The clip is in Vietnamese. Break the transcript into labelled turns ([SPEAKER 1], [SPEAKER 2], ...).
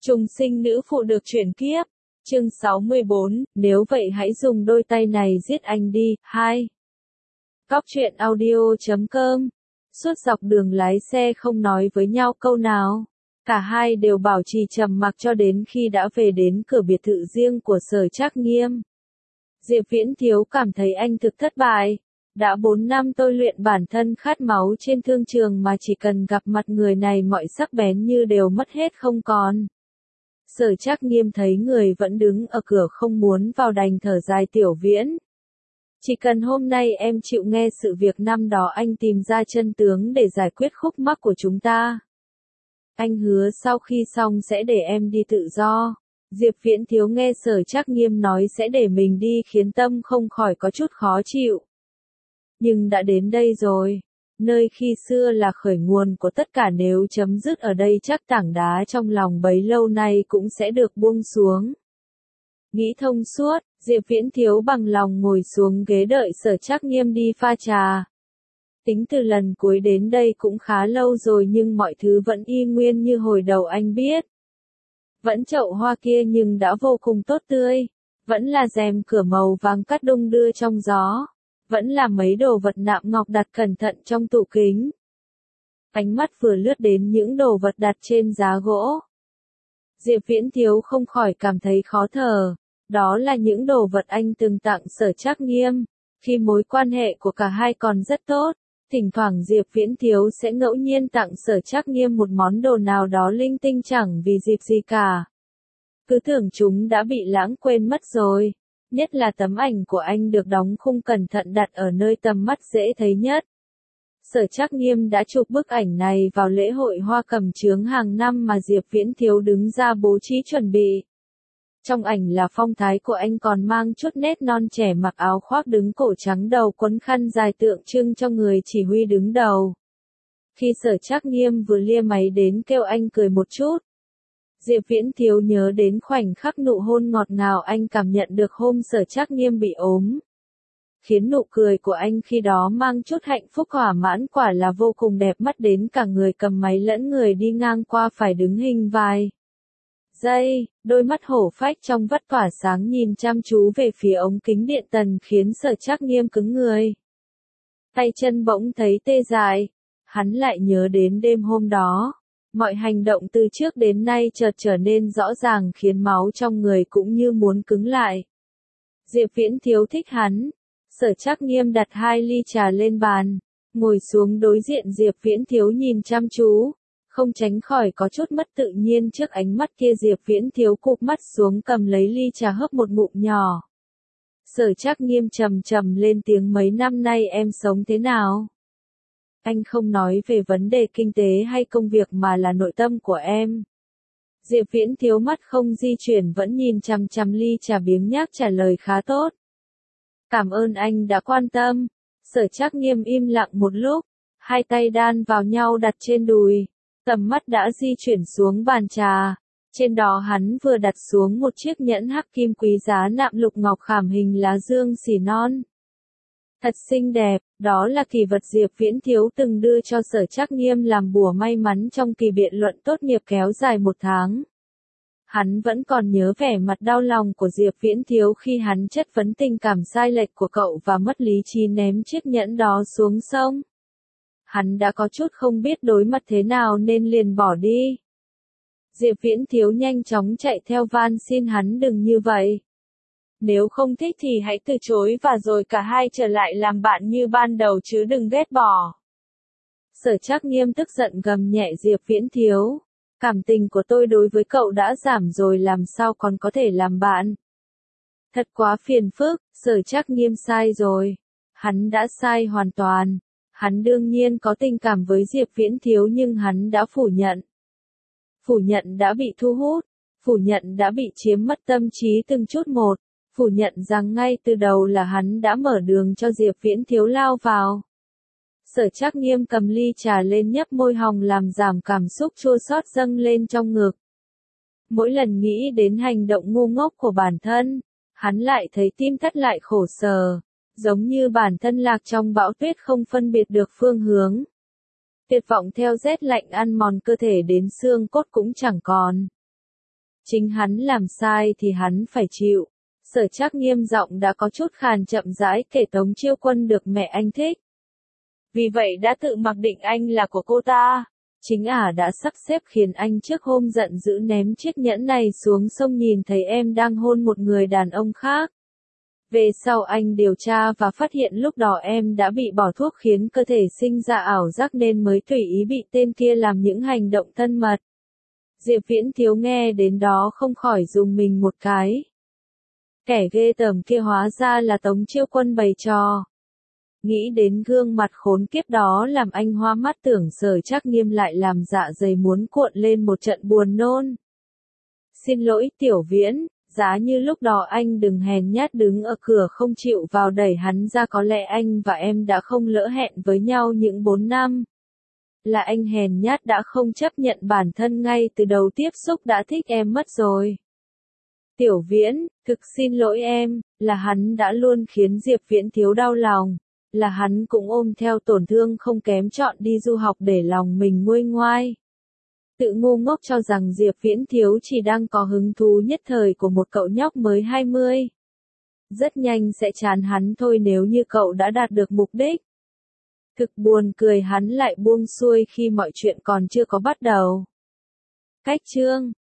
[SPEAKER 1] Trùng sinh nữ phụ được chuyển kiếp. Chương 64, nếu vậy hãy dùng đôi tay này giết anh đi. 2. Cóc truyện audio.com. Suốt dọc đường lái xe không nói với nhau câu nào. Cả hai đều bảo trì trầm mặc cho đến khi đã về đến cửa biệt thự riêng của Sở Trác Nghiêm. Diệp Viễn Thiếu cảm thấy anh thực thất bại. Đã 4 năm tôi luyện bản thân khát máu trên thương trường mà chỉ cần gặp mặt người này mọi sắc bén như đều mất hết không còn. Sở Trác Nghiêm thấy người vẫn đứng ở cửa không muốn vào đành thở dài Tiểu Viễn. Chỉ cần hôm nay em chịu nghe sự việc năm đó anh tìm ra chân tướng để giải quyết khúc mắc của chúng ta. Anh hứa sau khi xong sẽ để em đi tự do. Diệp Viễn Thiếu nghe Sở Trác Nghiêm nói sẽ để mình đi khiến tâm không khỏi có chút khó chịu. Nhưng đã đến đây rồi. Nơi khi xưa là khởi nguồn của tất cả nếu chấm dứt ở đây chắc tảng đá trong lòng bấy lâu nay cũng sẽ được buông xuống. Nghĩ thông suốt, Diệp Viễn Thiếu bằng lòng ngồi xuống ghế đợi Sở Trác Nghiêm đi pha trà. Tính từ lần cuối đến đây cũng khá lâu rồi nhưng mọi thứ vẫn y nguyên như hồi đầu anh biết. Vẫn chậu hoa kia nhưng đã vô cùng tốt tươi. Vẫn là rèm cửa màu vàng cắt đung đưa trong gió. Vẫn là mấy đồ vật nạm ngọc đặt cẩn thận trong tủ kính. Ánh mắt vừa lướt đến những đồ vật đặt trên giá gỗ. Diệp Viễn Thiếu không khỏi cảm thấy khó thở. Đó là những đồ vật anh từng tặng Sở Trác Nghiêm. Khi mối quan hệ của cả hai còn rất tốt, thỉnh thoảng Diệp Viễn Thiếu sẽ ngẫu nhiên tặng Sở Trác Nghiêm một món đồ nào đó linh tinh chẳng vì dịp gì cả. Cứ tưởng chúng đã bị lãng quên mất rồi. Nhất là tấm ảnh của anh được đóng khung cẩn thận đặt ở nơi tầm mắt dễ thấy nhất. Sở Trác Nghiêm đã chụp bức ảnh này vào lễ hội hoa cẩm chướng hàng năm mà Diệp Viễn Thiếu đứng ra bố trí chuẩn bị. Trong ảnh là phong thái của anh còn mang chút nét non trẻ mặc áo khoác đứng cổ trắng đầu quấn khăn dài tượng trưng cho người chỉ huy đứng đầu. Khi Sở Trác Nghiêm vừa lia máy đến kêu anh cười một chút. Diệp Viễn Thiếu nhớ đến khoảnh khắc nụ hôn ngọt ngào anh cảm nhận được hôm Sở Trác Nghiêm bị ốm. Khiến nụ cười của anh khi đó mang chút hạnh phúc thỏa mãn quả là vô cùng đẹp mắt đến cả người cầm máy lẫn người đi ngang qua phải đứng hình vài giây, đôi mắt hổ phách trong vắt tỏa sáng nhìn chăm chú về phía ống kính điện tần khiến Sở Trác Nghiêm cứng người. Tay chân bỗng thấy tê dại, hắn lại nhớ đến đêm hôm đó. Mọi hành động từ trước đến nay chợt trở nên rõ ràng khiến máu trong người cũng như muốn cứng lại. Diệp Viễn Thiếu thích hắn. Sở Trác Nghiêm đặt 2 ly trà lên bàn, ngồi xuống đối diện Diệp Viễn Thiếu nhìn chăm chú, không tránh khỏi có chút mất tự nhiên trước ánh mắt kia. Diệp Viễn Thiếu cụp mắt xuống cầm lấy ly trà hớp một ngụm nhỏ. Sở Trác Nghiêm trầm trầm lên tiếng mấy năm nay em sống thế nào? Anh không nói về vấn đề kinh tế hay công việc mà là nội tâm của em. Diệp Viễn Thiếu mắt không di chuyển vẫn nhìn chằm chằm ly trà biếng nhác trả lời khá tốt. Cảm ơn anh đã quan tâm. Sở Trác Nghiêm im lặng một lúc, hai tay đan vào nhau đặt trên đùi, tầm mắt đã di chuyển xuống bàn trà. Trên đó hắn vừa đặt xuống một chiếc nhẫn hắc kim quý giá nạm lục ngọc khảm hình lá dương xỉ non. Thật xinh đẹp, đó là kỳ vật Diệp Viễn Thiếu từng đưa cho Sở Trác Nghiêm làm bùa may mắn trong kỳ biện luận tốt nghiệp kéo dài 1 tháng. Hắn vẫn còn nhớ vẻ mặt đau lòng của Diệp Viễn Thiếu khi hắn chất vấn tình cảm sai lệch của cậu và mất lý trí ném chiếc nhẫn đó xuống sông. Hắn đã có chút không biết đối mặt thế nào nên liền bỏ đi. Diệp Viễn Thiếu nhanh chóng chạy theo van xin hắn đừng như vậy. Nếu không thích thì hãy từ chối và rồi cả hai trở lại làm bạn như ban đầu chứ đừng ghét bỏ. Sở Trác Nghiêm tức giận gầm nhẹ Diệp Viễn Thiếu. Cảm tình của tôi đối với cậu đã giảm rồi làm sao còn có thể làm bạn. Thật quá phiền phức, Sở Trác Nghiêm sai rồi. Hắn đã sai hoàn toàn. Hắn đương nhiên có tình cảm với Diệp Viễn Thiếu nhưng hắn đã phủ nhận. Phủ nhận đã bị thu hút. Phủ nhận đã bị chiếm mất tâm trí từng chút một. Phủ nhận rằng ngay từ đầu là hắn đã mở đường cho Diệp Viễn Thiếu lao vào. Sở Trác Nghiêm cầm ly trà lên nhấp môi hồng làm giảm cảm xúc chua xót dâng lên trong ngực. Mỗi lần nghĩ đến hành động ngu ngốc của bản thân, hắn lại thấy tim thắt lại khổ sở, giống như bản thân lạc trong bão tuyết không phân biệt được phương hướng. Tuyệt vọng theo rét lạnh ăn mòn cơ thể đến xương cốt cũng chẳng còn. Chính hắn làm sai thì hắn phải chịu. Sở Trác Nghiêm giọng đã có chút khàn chậm rãi kể Tống Chiêu Quân được mẹ anh thích. Vì vậy đã tự mặc định anh là của cô ta. Chính ả đã sắp xếp khiến anh trước hôm giận dữ ném chiếc nhẫn này xuống sông nhìn thấy em đang hôn một người đàn ông khác. Về sau anh điều tra và phát hiện lúc đó em đã bị bỏ thuốc khiến cơ thể sinh ra ảo giác nên mới tùy ý bị tên kia làm những hành động thân mật. Diệp Viễn Thiếu nghe đến đó không khỏi rùng mình một cái. Kẻ ghê tởm kia hóa ra là Tống Chiêu Quân bày trò. Nghĩ đến gương mặt khốn kiếp đó làm anh hoa mắt tưởng Sở Trác Nghiêm lại làm dạ dày muốn cuộn lên một trận buồn nôn. Xin lỗi Tiểu Viễn, giá như lúc đó anh đừng hèn nhát đứng ở cửa không chịu vào đẩy hắn ra có lẽ anh và em đã không lỡ hẹn với nhau những 4 năm. Là anh hèn nhát đã không chấp nhận bản thân ngay từ đầu tiếp xúc đã thích em mất rồi. Tiểu Viễn, thực xin lỗi em, là hắn đã luôn khiến Diệp Viễn Thiếu đau lòng, là hắn cũng ôm theo tổn thương không kém chọn đi du học để lòng mình nguôi ngoai. Tự ngu ngốc cho rằng Diệp Viễn Thiếu chỉ đang có hứng thú nhất thời của một cậu nhóc mới 20. Rất nhanh sẽ chán hắn thôi nếu như cậu đã đạt được mục đích. Thực buồn cười hắn lại buông xuôi khi mọi chuyện còn chưa có bắt đầu. Cách chương